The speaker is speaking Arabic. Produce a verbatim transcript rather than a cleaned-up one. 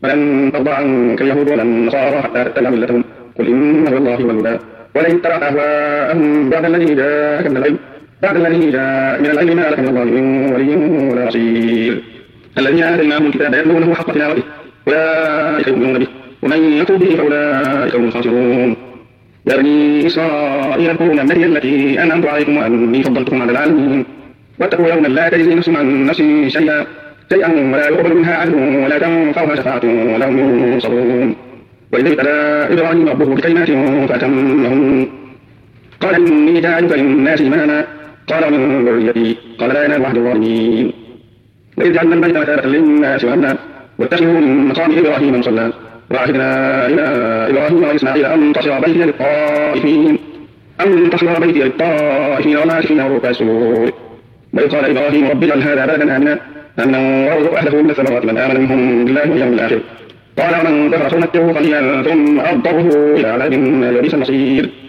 ولن ترضى عنك اليهود ولا النصارى حتى تتبع ملتهم قل إن هدى الله هو الهدى ولئن اتبعت أهواءهم بعد الذي جاءك من العلم بعد الذي جاء من العلم ما لك من الله من ولي ولا نصير الذين آتيناهم الكتاب يتلونه حق تلاوته أولئك يؤمنون به ومن يكفر به فأولئك هم الخاسرون يا بني إسرائيل اذكروا نعمتي التي أنعمت عليكم وأني فضلتكم على العالمين واتقوا يوما لا تجزي نفس عن نفس شيئا شيئا ولا يقبل منها عدل ولا تنفعها شفاعة ولا هم ينصرون وإذ ابتلى إبراهيم ربه بكلمات فأتمهن قال إني جاعلك للناس إماما قال ومن ذريتي قال لا ينال عهد الظالمين وإذ جعلنا البيت مثابة للناس وأمنا واتخذوا من مقام إبراهيم مصلى وعهدنا إلى إبراهيم وإسماعيل أن تصير بيتي للطائفين أن تصير بيتي للطائفين والعاكفين والركع السجود وإذ قال إبراهيم رب اجعل هذا بلدا آمنا آمنا وارزق أهله من الثمرات من آمن منهم بالله واليوم الآخر قال ومن كفر فنمتعه قليلا ثم أضطره إلى عذاب النار بئس المصير